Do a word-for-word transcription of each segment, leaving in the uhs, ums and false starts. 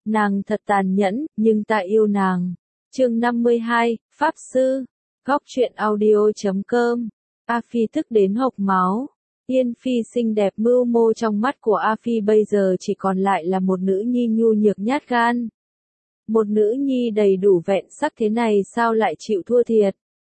Nàng thật tàn nhẫn, nhưng ta yêu nàng. Chương năm mươi hai, Pháp Sư. Góc truyện audio chấm com. A Phi tức đến hộc máu. Yên Phi xinh đẹp mưu mô trong mắt của A Phi bây giờ chỉ còn lại là một nữ nhi nhu nhược nhát gan. Một nữ nhi đầy đủ vẹn sắc thế này sao lại chịu thua thiệt.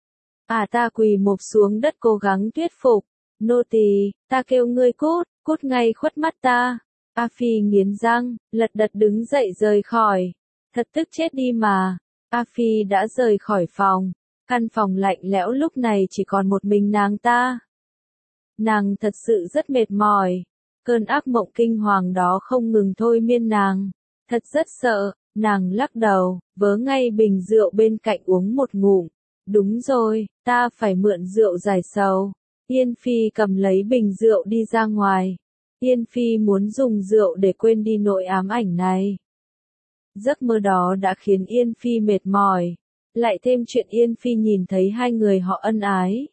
À ta quỳ mộp xuống đất cố gắng thuyết phục. Nô tỳ, ta kêu ngươi cút, cút ngay khuất mắt ta. A Phi nghiến răng, lật đật đứng dậy rời khỏi. Thật tức chết đi mà. A Phi đã rời khỏi phòng. Căn phòng lạnh lẽo lúc này chỉ còn một mình nàng ta. Nàng thật sự rất mệt mỏi. Cơn ác mộng kinh hoàng đó không ngừng thôi miên nàng. Thật rất sợ, nàng lắc đầu, vớ ngay bình rượu bên cạnh uống một ngụm. Đúng rồi, ta phải mượn rượu giải sầu. Yên Phi cầm lấy bình rượu đi ra ngoài. Yên Phi muốn dùng rượu để quên đi nỗi ám ảnh này. Giấc mơ đó đã khiến Yên Phi mệt mỏi. Lại thêm chuyện Yên Phi nhìn thấy hai người họ ân ái.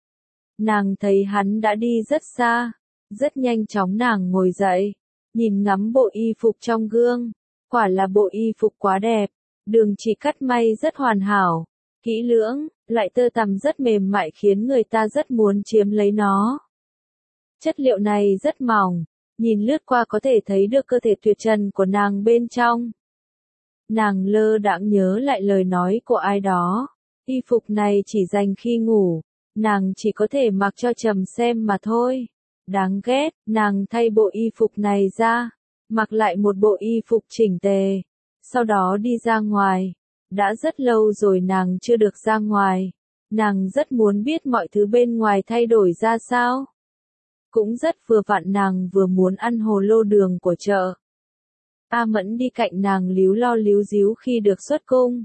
Nàng thấy hắn đã đi rất xa. Rất nhanh chóng nàng ngồi dậy. Nhìn ngắm bộ y phục trong gương. Quả là bộ y phục quá đẹp. Đường chỉ cắt may rất hoàn hảo. Kỹ lưỡng, loại tơ tằm rất mềm mại khiến người ta rất muốn chiếm lấy nó. Chất liệu này rất mỏng. Nhìn lướt qua có thể thấy được cơ thể tuyệt trần của nàng bên trong. Nàng lơ đãng nhớ lại lời nói của ai đó. Y phục này chỉ dành khi ngủ. Nàng chỉ có thể mặc cho Trầm xem mà thôi. Đáng ghét, nàng thay bộ y phục này ra. Mặc lại một bộ y phục chỉnh tề. Sau đó đi ra ngoài. Đã rất lâu rồi nàng chưa được ra ngoài. Nàng rất muốn biết mọi thứ bên ngoài thay đổi ra sao. Cũng rất vừa vặn nàng vừa muốn ăn hồ lô đường của chợ. A Mẫn đi cạnh nàng líu lo líu díu khi được xuất cung.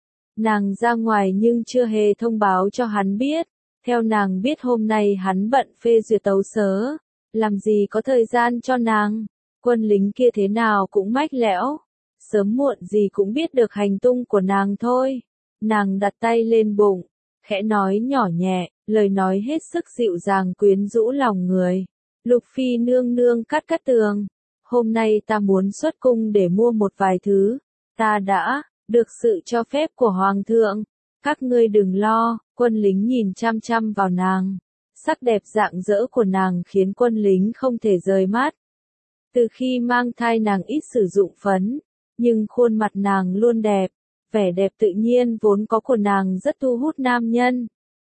Nàng ra ngoài nhưng chưa hề thông báo cho hắn biết. Theo nàng biết hôm nay hắn bận phê duyệt tấu sớ. Làm gì có thời gian cho nàng. Quân lính kia thế nào cũng mách lẽo. Sớm muộn gì cũng biết được hành tung của nàng thôi. Nàng đặt tay lên bụng. Khẽ nói nhỏ nhẹ, lời nói hết sức dịu dàng quyến rũ lòng người. Lục Phi nương nương Cát Cát Tường. Hôm nay ta muốn xuất cung để mua một vài thứ. Ta đã được sự cho phép của Hoàng thượng. Các ngươi đừng lo. Quân lính nhìn chăm chăm vào nàng. Sắc đẹp rạng rỡ của nàng khiến quân lính không thể rời mắt. Từ khi mang thai nàng ít sử dụng phấn. Nhưng khuôn mặt nàng luôn đẹp. Vẻ đẹp tự nhiên vốn có của nàng rất thu hút nam nhân.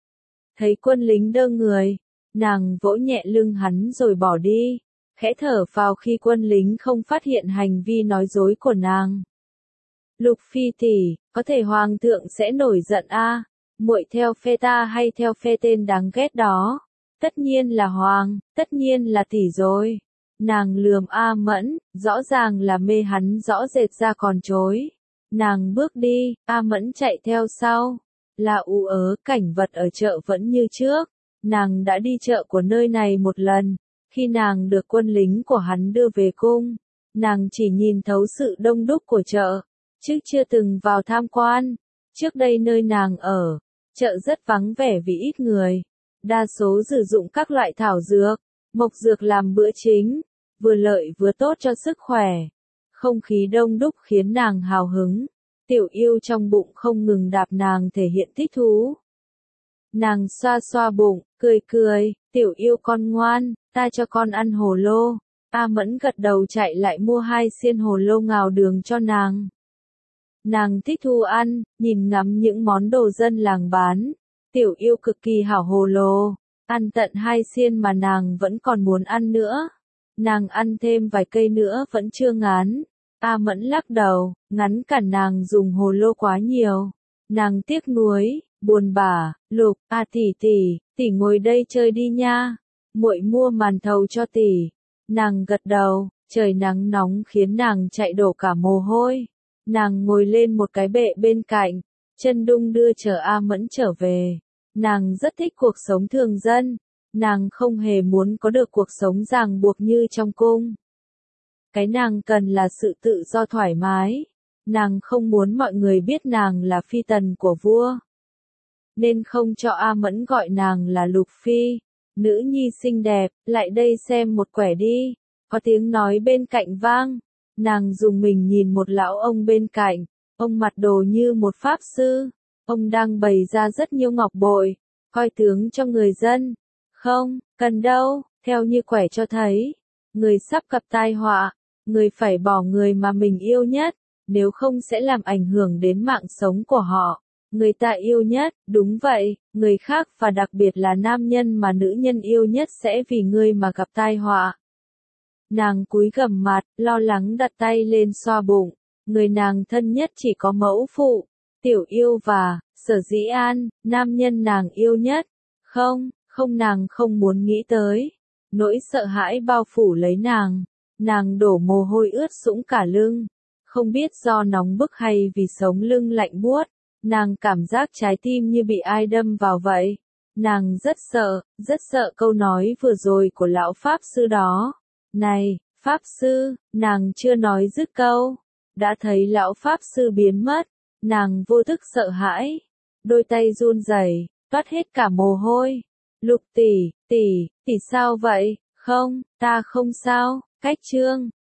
Thấy quân lính đơ người. Nàng vỗ nhẹ lưng hắn rồi bỏ đi. Khẽ thở phào khi quân lính không phát hiện hành vi nói dối của nàng. Lục Phi tỷ, có thể Hoàng thượng sẽ nổi giận a. À? Muội theo phe ta hay theo phe tên đáng ghét đó? Tất nhiên là Hoàng, tất nhiên là tỷ rồi. Nàng lườm A Mẫn, rõ ràng là mê hắn rõ rệt ra còn chối. Nàng bước đi, A Mẫn chạy theo sau. Là ú ớ, cảnh vật ở chợ vẫn như trước. Nàng đã đi chợ của nơi này một lần. Khi nàng được quân lính của hắn đưa về cung, nàng chỉ nhìn thấu sự đông đúc của chợ, chứ chưa từng vào tham quan. Trước đây nơi nàng ở, chợ rất vắng vẻ vì ít người. Đa số sử dụng các loại thảo dược, mộc dược làm bữa chính, vừa lợi vừa tốt cho sức khỏe. Không khí đông đúc khiến nàng hào hứng. Tiểu yêu trong bụng không ngừng đạp nàng thể hiện thích thú. Nàng xoa xoa bụng, cười cười, tiểu yêu con ngoan, ta cho con ăn hồ lô. A Mẫn gật đầu chạy lại mua hai xiên hồ lô ngào đường cho nàng. Nàng thích thu ăn, nhìn ngắm những món đồ dân làng bán. Tiểu yêu cực kỳ hảo hồ lô, ăn tận hai xiên mà nàng vẫn còn muốn ăn nữa. Nàng ăn thêm vài cây nữa vẫn chưa ngán. A Mẫn lắc đầu, ngắn cả nàng dùng hồ lô quá nhiều. Nàng tiếc nuối, buồn bã, Lục, à tỷ tỷ, tỷ ngồi đây chơi đi nha. Muội mua màn thầu cho tỷ. Nàng gật đầu, trời nắng nóng khiến nàng chạy đổ cả mồ hôi. Nàng ngồi lên một cái bệ bên cạnh, chân đung đưa chờ A Mẫn trở về. Nàng rất thích cuộc sống thường dân. Nàng không hề muốn có được cuộc sống ràng buộc như trong cung. Cái nàng cần là sự tự do thoải mái. Nàng không muốn mọi người biết nàng là phi tần của vua. Nên không cho A Mẫn gọi nàng là Lục Phi. Nữ nhi xinh đẹp, lại đây xem một quẻ đi. Có tiếng nói bên cạnh vang. Nàng dùng mình nhìn một lão ông bên cạnh, ông mặt đồ như một pháp sư, ông đang bày ra rất nhiều ngọc bội, coi tướng cho người dân. Không, cần đâu, theo như quẻ cho thấy, người sắp gặp tai họa, người phải bỏ người mà mình yêu nhất, nếu không sẽ làm ảnh hưởng đến mạng sống của họ. Người ta yêu nhất, đúng vậy, người khác và đặc biệt là nam nhân mà nữ nhân yêu nhất sẽ vì ngươi mà gặp tai họa. Nàng cúi gằm mặt, lo lắng đặt tay lên xoa bụng, người nàng thân nhất chỉ có mẫu phụ, Tiểu Yêu và, Sở Dĩ An, nam nhân nàng yêu nhất. Không, không nàng không muốn nghĩ tới. Nỗi sợ hãi bao phủ lấy nàng, nàng đổ mồ hôi ướt sũng cả lưng, không biết do nóng bức hay vì sống lưng lạnh buốt. Nàng cảm giác trái tim như bị ai đâm vào vậy. Nàng rất sợ, rất sợ câu nói vừa rồi của lão Pháp Sư đó. Này, Pháp Sư, nàng chưa nói dứt câu. Đã thấy lão Pháp Sư biến mất. Nàng vô thức sợ hãi. Đôi tay run rẩy, toát hết cả mồ hôi. Lục tỷ, tỷ, tỷ sao vậy? Không, ta không sao. Cách chương